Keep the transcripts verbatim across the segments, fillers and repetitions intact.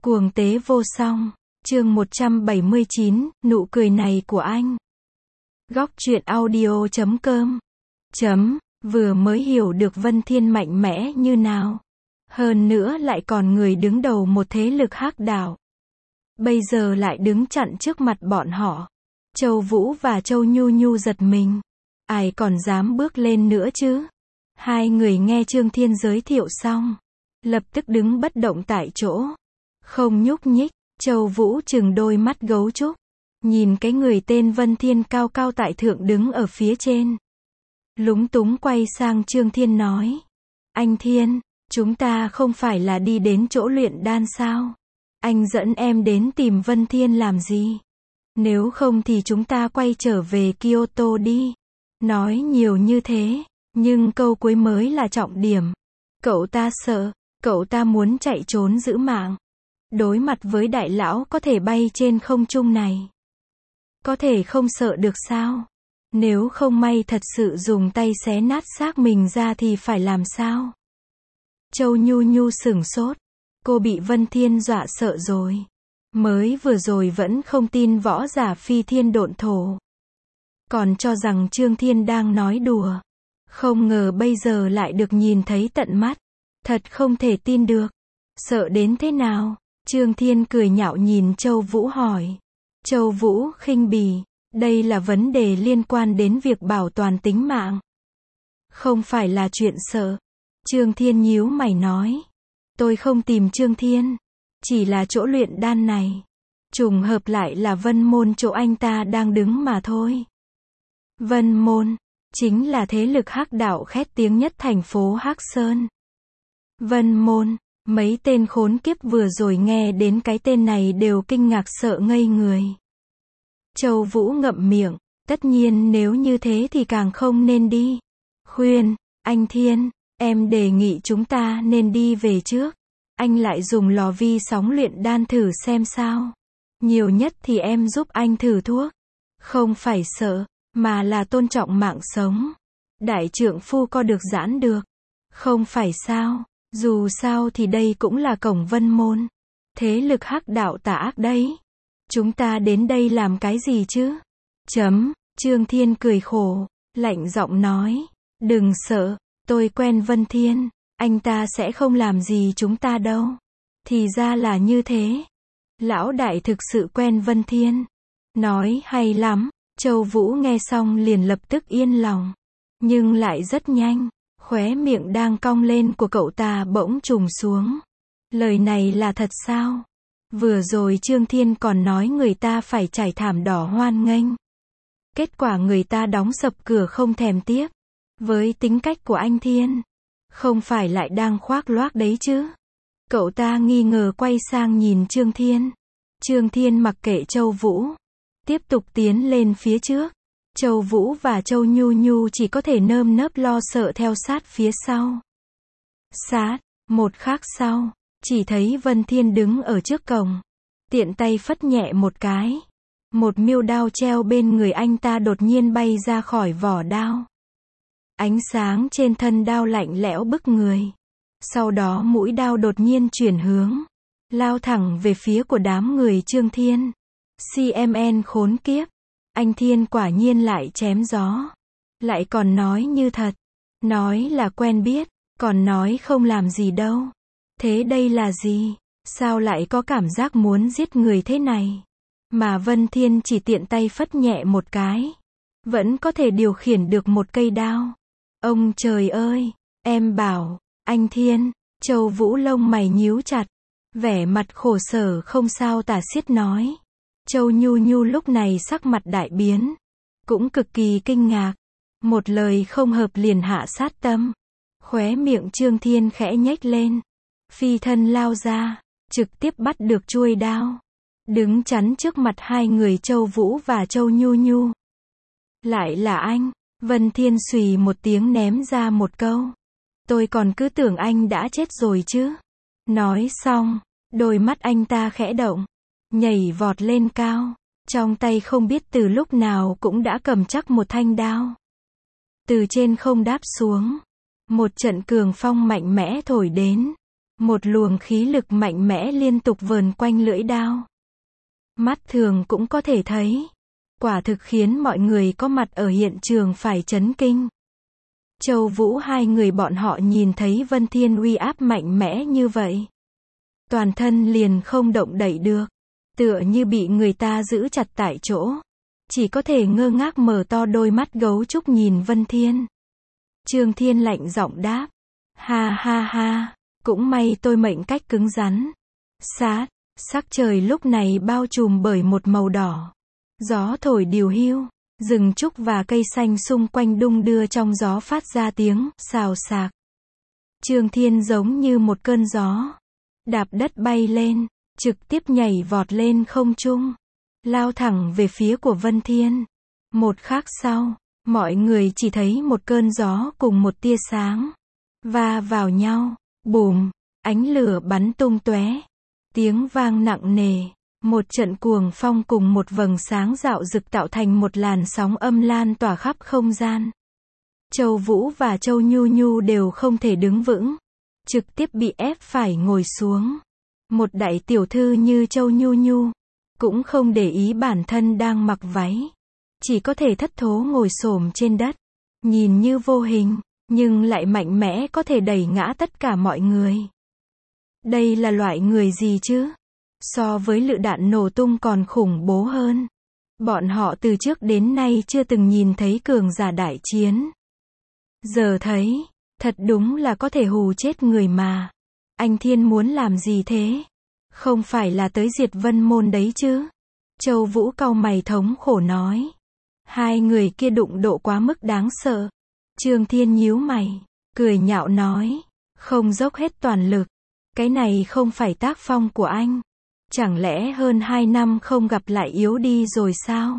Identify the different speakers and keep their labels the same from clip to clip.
Speaker 1: Cuồng tế vô song. Chương một trăm bảy mươi chín, nụ cười này của anh. Góc truyện audio chấm com. Chấm, vừa mới hiểu được Vân Thiên mạnh mẽ như nào. Hơn nữa lại còn người đứng đầu một thế lực hắc đạo. Bây giờ lại đứng chặn trước mặt bọn họ. Châu Vũ và Châu Nhu Nhu giật mình. Ai còn dám bước lên nữa chứ? Hai người nghe Trương Thiên giới thiệu xong, lập tức đứng bất động tại chỗ. Không nhúc nhích. Châu Vũ chừng đôi mắt gấu trúc. Nhìn cái người tên Vân Thiên cao cao tại thượng đứng ở phía trên. Lúng túng quay sang Trương Thiên nói. Anh Thiên, chúng ta không phải là đi đến chỗ luyện đan sao? Anh dẫn em đến tìm Vân Thiên làm gì? Nếu không thì chúng ta quay trở về Kyoto đi. Nói nhiều như thế, nhưng câu cuối mới là trọng điểm. Cậu ta sợ, cậu ta muốn chạy trốn giữ mạng. Đối mặt với đại lão có thể bay trên không trung này. Có thể không sợ được sao? Nếu không may thật sự dùng tay xé nát xác mình ra thì phải làm sao? Châu Nhu Nhu sửng sốt. Cô bị Vân Thiên dọa sợ rồi. Mới vừa rồi vẫn không tin võ giả phi thiên độn thổ. Còn cho rằng Trương Thiên đang nói đùa. Không ngờ bây giờ lại được nhìn thấy tận mắt. Thật không thể tin được. Sợ đến thế nào? Trương Thiên cười nhạo nhìn Châu Vũ hỏi. Châu Vũ khinh bỉ, đây là vấn đề liên quan đến việc bảo toàn tính mạng. Không phải là chuyện sợ. Trương Thiên nhíu mày nói. Tôi không tìm Trương Thiên. Chỉ là chỗ luyện đan này. Trùng hợp lại là Vân Môn chỗ anh ta đang đứng mà thôi. Vân Môn, chính là thế lực hắc đạo khét tiếng nhất thành phố Hắc Sơn. Vân Môn. Mấy tên khốn kiếp vừa rồi nghe đến cái tên này đều kinh ngạc sợ ngây người. Châu Vũ ngậm miệng, tất nhiên nếu như thế thì càng không nên đi. Khuyên, anh Thiên, em đề nghị chúng ta nên đi về trước. Anh lại dùng lò vi sóng luyện đan thử xem sao. Nhiều nhất thì em giúp anh thử thuốc. Không phải sợ, mà là tôn trọng mạng sống. Đại trượng phu co được giãn được. Không phải sao? Dù sao thì đây cũng là cổng Vân Môn. Thế lực hắc đạo tà ác đấy. Chúng ta đến đây làm cái gì chứ? Chấm, Trương Thiên cười khổ, lạnh giọng nói. Đừng sợ, tôi quen Vân Thiên. Anh ta sẽ không làm gì chúng ta đâu. Thì ra là như thế. Lão đại thực sự quen Vân Thiên. Nói hay lắm. Châu Vũ nghe xong liền lập tức yên lòng. Nhưng lại rất nhanh. Khóe miệng đang cong lên của cậu ta bỗng trùng xuống. Lời này là thật sao? Vừa rồi Trương Thiên còn nói người ta phải trải thảm đỏ hoan nghênh. Kết quả người ta đóng sập cửa không thèm tiếp. Với tính cách của anh Thiên, không phải lại đang khoác loác đấy chứ? Cậu ta nghi ngờ quay sang nhìn Trương Thiên. Trương Thiên mặc kệ Châu Vũ, tiếp tục tiến lên phía trước. Châu Vũ và Châu Nhu Nhu chỉ có thể nơm nớp lo sợ theo sát phía sau. Sát, một khắc sau, chỉ thấy Vân Thiên đứng ở trước cổng. Tiện tay phất nhẹ một cái. Một miêu đao treo bên người anh ta đột nhiên bay ra khỏi vỏ đao. Ánh sáng trên thân đao lạnh lẽo bức người. Sau đó mũi đao đột nhiên chuyển hướng. Lao thẳng về phía của đám người Trương Thiên. xê em en khốn kiếp. Anh Thiên quả nhiên lại chém gió. Lại còn nói như thật. Nói là quen biết, còn nói không làm gì đâu. Thế đây là gì? Sao lại có cảm giác muốn giết người thế này? Mà Vân Thiên chỉ tiện tay phất nhẹ một cái. Vẫn có thể điều khiển được một cây đao. Ông trời ơi! Em bảo, anh Thiên, Châu Vũ lông mày nhíu chặt. Vẻ mặt khổ sở không sao tả xiết nói. Châu Nhu Nhu lúc này sắc mặt đại biến. Cũng cực kỳ kinh ngạc. Một lời không hợp liền hạ sát tâm. Khóe miệng Trương Thiên khẽ nhếch lên. Phi thân lao ra. Trực tiếp bắt được chuôi đao. Đứng chắn trước mặt hai người Châu Vũ và Châu Nhu Nhu. Lại là anh. Vân Thiên xùy một tiếng ném ra một câu. Tôi còn cứ tưởng anh đã chết rồi chứ. Nói xong, đôi mắt anh ta khẽ động. Nhảy vọt lên cao. Trong tay không biết từ lúc nào cũng đã cầm chắc một thanh đao. Từ trên không đáp xuống. Một trận cường phong mạnh mẽ thổi đến. Một luồng khí lực mạnh mẽ liên tục vờn quanh lưỡi đao. Mắt thường cũng có thể thấy. Quả thực khiến mọi người có mặt ở hiện trường phải chấn kinh. Châu Vũ hai người bọn họ nhìn thấy Vân Thiên uy áp mạnh mẽ như vậy. Toàn thân liền không động đậy được. Tựa như bị người ta giữ chặt tại chỗ. Chỉ có thể ngơ ngác mở to đôi mắt gấu trúc nhìn Vân Thiên. Trương Thiên lạnh giọng đáp. Ha ha ha, cũng may tôi mệnh cách cứng rắn. Sát, sắc trời lúc này bao trùm bởi một màu đỏ. Gió thổi điều hiu, rừng trúc và cây xanh xung quanh đung đưa trong gió phát ra tiếng xào xạc. Trương Thiên giống như một cơn gió, đạp đất bay lên, trực tiếp nhảy vọt lên không trung, lao thẳng về phía của Vân Thiên. Một khắc sau, mọi người chỉ thấy một cơn gió cùng một tia sáng va vào nhau, bùm, ánh lửa bắn tung tóe, tiếng vang nặng nề. Một trận cuồng phong cùng một vầng sáng rạo rực tạo thành một làn sóng âm lan tỏa khắp không gian. Châu Vũ và Châu Nhu Nhu đều không thể đứng vững, trực tiếp bị ép phải ngồi xuống. Một đại tiểu thư như Châu Nhu Nhu, cũng không để ý bản thân đang mặc váy, chỉ có thể thất thố ngồi xổm trên đất, nhìn như vô hình, nhưng lại mạnh mẽ có thể đẩy ngã tất cả mọi người. Đây là loại người gì chứ? So với lựu đạn nổ tung còn khủng bố hơn. Bọn họ từ trước đến nay chưa từng nhìn thấy cường giả đại chiến. Giờ thấy, thật đúng là có thể hù chết người mà. Anh Thiên muốn làm gì thế? Không phải là tới diệt Vân Môn đấy chứ? Châu Vũ cau mày thống khổ nói. Hai người kia đụng độ quá mức đáng sợ. Trương Thiên nhíu mày, cười nhạo nói. Không dốc hết toàn lực. Cái này không phải tác phong của anh. Chẳng lẽ hơn hai năm không gặp lại yếu đi rồi sao?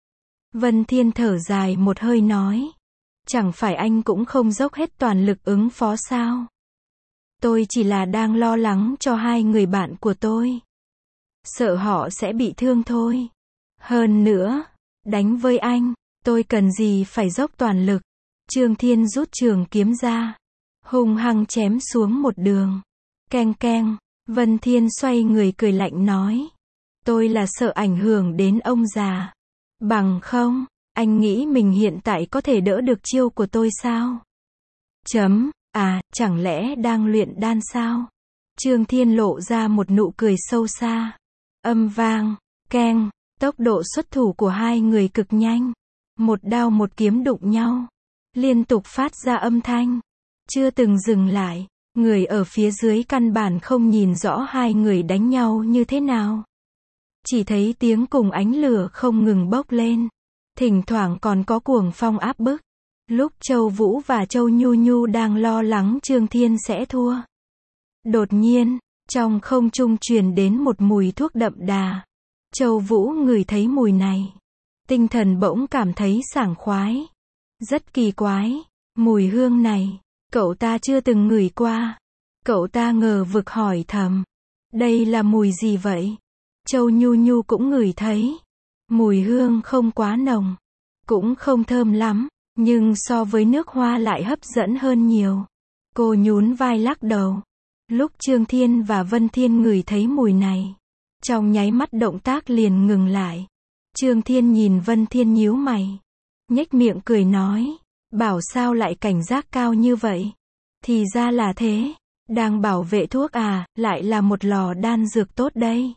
Speaker 1: Vân Thiên thở dài một hơi nói. Chẳng phải anh cũng không dốc hết toàn lực ứng phó sao? Tôi chỉ là đang lo lắng cho hai người bạn của tôi. Sợ họ sẽ bị thương thôi. Hơn nữa, đánh với anh, tôi cần gì phải dốc toàn lực. Trương Thiên rút trường kiếm ra, hung hăng chém xuống một đường. Keng keng. Vân Thiên xoay người cười lạnh nói. Tôi là sợ ảnh hưởng đến ông già. Bằng không, anh nghĩ mình hiện tại có thể đỡ được chiêu của tôi sao? Chấm, à, chẳng lẽ đang luyện đan sao? Trương Thiên lộ ra một nụ cười sâu xa. Âm vang, keng, tốc độ xuất thủ của hai người cực nhanh. Một đao một kiếm đụng nhau, liên tục phát ra âm thanh, chưa từng dừng lại. Người ở phía dưới căn bản không nhìn rõ hai người đánh nhau như thế nào. Chỉ thấy tiếng cùng ánh lửa không ngừng bốc lên. Thỉnh thoảng còn có cuồng phong áp bức. Lúc Châu Vũ và Châu Nhu Nhu đang lo lắng Trương Thiên sẽ thua. Đột nhiên, trong không trung truyền đến một mùi thuốc đậm đà. Châu Vũ ngửi thấy mùi này. Tinh thần bỗng cảm thấy sảng khoái. Rất kỳ quái. Mùi hương này, cậu ta chưa từng ngửi qua. Cậu ta ngờ vực hỏi thầm. Đây là mùi gì vậy? Châu Nhu Nhu cũng ngửi thấy. Mùi hương không quá nồng. Cũng không thơm lắm. Nhưng so với nước hoa lại hấp dẫn hơn nhiều. Cô nhún vai lắc đầu. Lúc Trương Thiên và Vân Thiên ngửi thấy mùi này, trong nháy mắt động tác liền ngừng lại. Trương Thiên nhìn Vân Thiên nhíu mày, nhếch miệng cười nói. Bảo sao lại cảnh giác cao như vậy? Thì ra là thế. Đang bảo vệ thuốc à, lại là một lò đan dược tốt đây.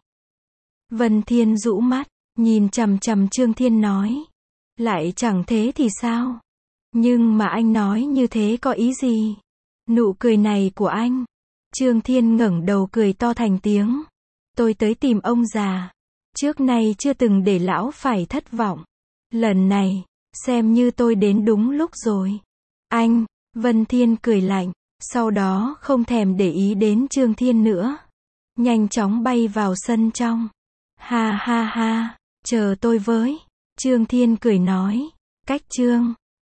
Speaker 1: Vân Thiên rũ mắt, nhìn chằm chằm Trương Thiên nói. Lại chẳng thế thì sao? Nhưng mà anh nói như thế có ý gì? Nụ cười này của anh. Trương Thiên ngẩng đầu cười to thành tiếng. Tôi tới tìm ông già. Trước nay chưa từng để lão phải thất vọng. Lần này, xem như tôi đến đúng lúc rồi. Anh, Vân Thiên cười lạnh. Sau đó không thèm để ý đến Trương Thiên nữa. Nhanh chóng bay vào sân trong. Ha ha ha, chờ tôi với. Trương Thiên cười nói. Cách Trương